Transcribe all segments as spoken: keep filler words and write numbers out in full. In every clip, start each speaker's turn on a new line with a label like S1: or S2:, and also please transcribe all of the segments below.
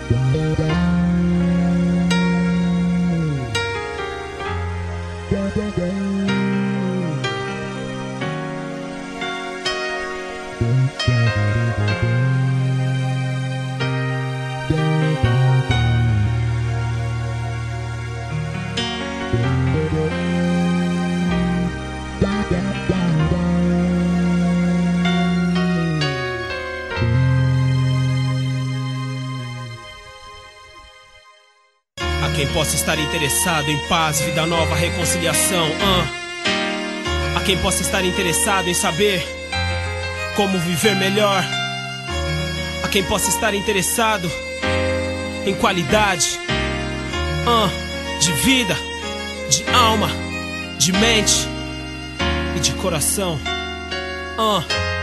S1: A quem possa estar interessado em paz, vida nova, reconciliação, uh. A quem possa estar interessado em saber como viver melhor, a quem possa estar interessado em qualidade uh. de vida, de alma, de mente e de coração. uh.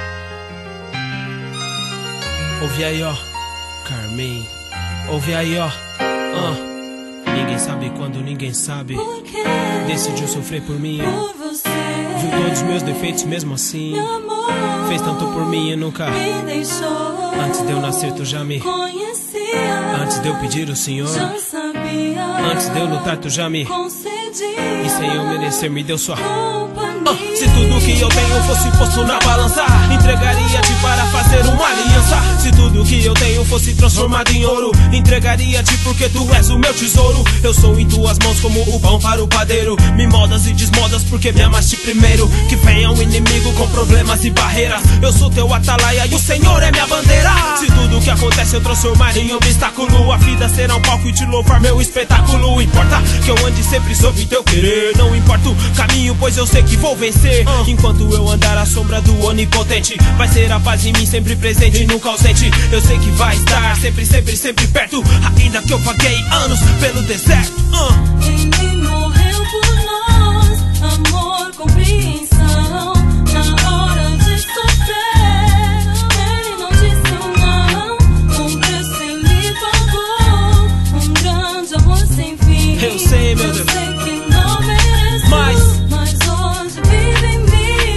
S1: Ouve aí, ó, Carmen. Ouve aí, ó, uh. Ninguém sabe quando ninguém sabe. Decidiu sofrer por mim,
S2: por você.
S1: viu todos os meus defeitos mesmo assim. Fez tanto por mim e nunca
S2: Me deixou.
S1: Antes de eu nascer tu já me
S2: Conhecia.
S1: Antes de eu pedir o Senhor,
S2: Já sabia.
S1: antes de eu lutar tu já me
S2: Concedia.
S1: E sem eu merecer me deu sua
S2: Companhia.
S1: Uh, se tudo que eu tenho fosse posto na balança, entregaria-te para fazer uma aliança. Se tudo que eu tenho fosse transformado em ouro, entregaria-te porque tu és o meu tesouro. Eu sou em tuas mãos como o pão para o padeiro. Me modas e desmodas porque me amaste primeiro. Que venha um inimigo com problemas e barreiras, eu sou teu atalaia e o Senhor é minha bandeira. Se tudo que acontece eu transformar em obstáculo, a vida será um palco e te louvar meu espetáculo. Importa que eu ande sempre sob teu querer, não importa o caminho, pois eu sei que vou vencer. uh. Enquanto eu andar à sombra do onipotente, vai ser a paz em mim sempre presente e nunca ausente. Eu sei que vai estar sempre, sempre, sempre perto, ainda que eu paguei anos pelo deserto. uh.
S2: Ele morreu por nós, amor, compreensão. Na hora de sofrer, ele não disse um não. Um preço ele pagou, um grande amor sem fim.
S1: Eu sei, meu Deus,
S2: eu sei que não mereço,
S1: mas,
S2: mas hoje vive em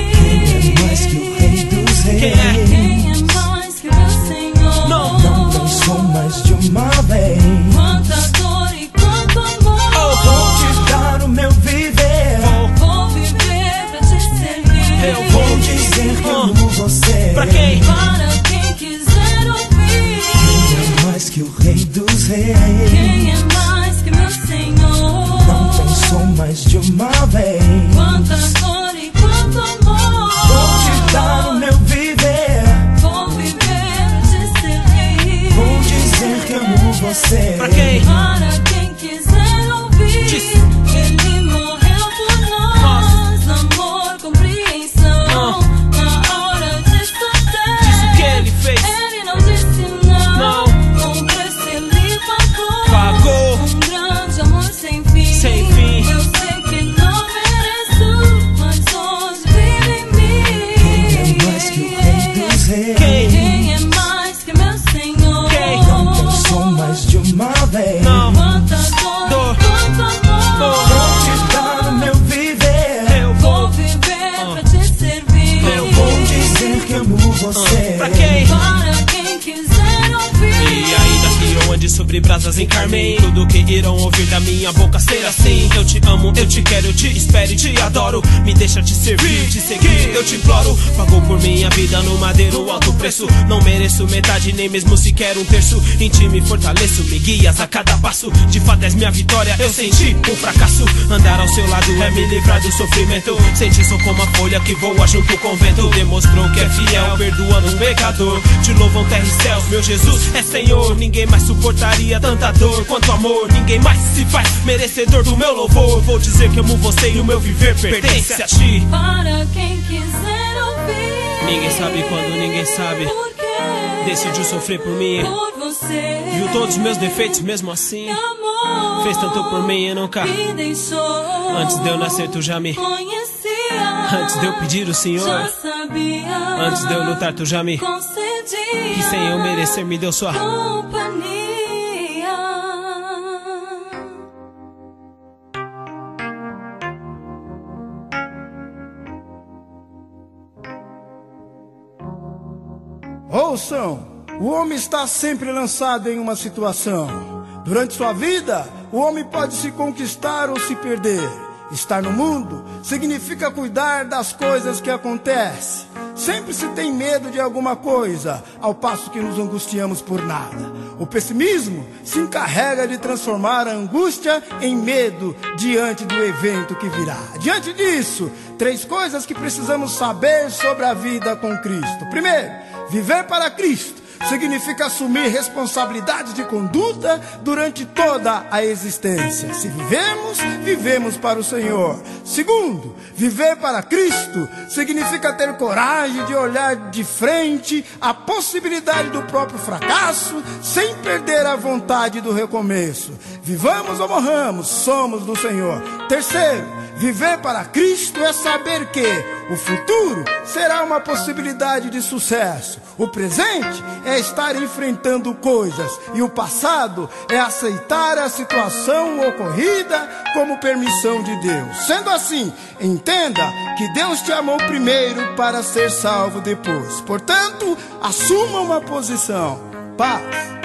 S2: mim.
S3: Quem é mais que o Rei dos Reis?
S1: Quem é?
S2: Quem é mais que meu Senhor?
S1: Não.
S3: Não pensou mais de uma vez.
S2: Quanta dor e quanto amor.
S3: Vou te dar o meu viver.
S2: Vou viver pra te servir.
S1: Eu vou
S3: Vou dizer que amo você.
S1: Pra quem?
S2: Para quem quiser ouvir.
S3: Quem é mais que o Rei dos Reis?
S2: Quem é mais que meu Senhor?
S3: Não pensou mais de uma vez.
S2: Quanta dor e quanto amor.
S3: Vou te dar o meu viver.
S2: Vou viver pra te servir.
S3: Vou dizer que amo você.
S1: pra quem?
S2: Para quem quiser ouvir.
S1: Diz.
S2: Ele morreu por nós. Amor, compreensão. Na hora de sofrer,
S1: Diz o que ele fez.
S2: ele não disse não.
S1: Não.
S2: Um preço ele pagou.
S1: Pagou.
S2: Um grande amor sem fim.
S1: Sem fim.
S2: Eu sei que não mereço, mas hoje vive em mim.
S3: Quem é mais que o Rei dos Reis?
S1: Quem?
S2: Quem é mais que meu Senhor?
S1: Quem?
S3: Não pensou mais de uma vez.
S1: Não.
S2: Quanta dor,
S1: Dor.
S2: quanto amor.
S3: Vou te dar o meu viver.
S1: Eu
S2: Vou
S1: vou
S2: viver
S1: Ah.
S2: pra te servir.
S1: Eu
S3: Vou dizer que amo você.
S1: Pra quem?
S2: Para quem quiser ouvir.
S1: E ainda que eu ande sobre brasas em Carmém, tudo que irão ouvir da minha boca ser assim. Eu te amo, eu te quero, eu te espero e te adoro. Me deixa te servir, te seguir, eu te imploro. Pagou por minha vida no madeiro alto preço. Não mereço metade, nem mesmo sequer um terço. Em ti me fortaleço, me guias a cada passo. De fato és minha vitória, eu senti um fracasso. Andar ao seu lado é me livrar do sofrimento. Senti sou como a folha que voa junto com o vento. Demonstrou que é fiel, perdoando um pecador. Te louvam terra e céus, meu Jesus é Senhor. Ninguém mais suportaria tanta dor quanto amor. Ninguém mais se faz merecedor do meu louvor. Vou dizer que amo você e o meu viver pertence a ti.
S2: Para quem quiser ouvir.
S1: Ninguém sabe quando ninguém sabe.
S2: Por quê?
S1: Decidiu sofrer por mim,
S2: Por você.
S1: viu todos os meus defeitos mesmo assim.
S2: Amor,
S1: Fez tanto por mim e nunca
S2: me deixou.
S1: Antes de eu nascer tu já me
S2: Conhecia.
S1: Antes de eu pedir o
S2: Já
S1: Senhor,
S2: sabia.
S1: antes de eu lutar tu já me
S2: Concedia.
S1: E sem eu merecer me deu sua
S2: companhia.
S4: Ouçam O homem está sempre lançado em uma situação. Durante sua vida, o homem pode se conquistar ou se perder. Estar no mundo significa cuidar das coisas que acontecem. Sempre se tem medo de alguma coisa, ao passo que nos angustiamos por nada. O pessimismo se encarrega de transformar a angústia em medo diante do evento que virá. Diante disso, três coisas que precisamos saber sobre a vida com Cristo. Primeiro, viver para Cristo significa assumir responsabilidade de conduta durante toda a existência. Se vivemos, vivemos para o Senhor. Segundo, viver para Cristo significa ter coragem de olhar de frente a possibilidade do próprio fracasso, sem perder a vontade do recomeço. Vivamos ou morramos, somos do Senhor. Terceiro, viver para Cristo é saber que o futuro será uma possibilidade de sucesso. O presente é estar enfrentando coisas e o passado é aceitar a situação ocorrida como permissão de Deus. Sendo assim, entenda que Deus te amou primeiro para ser salvo depois. Portanto, assuma uma posição. Paz.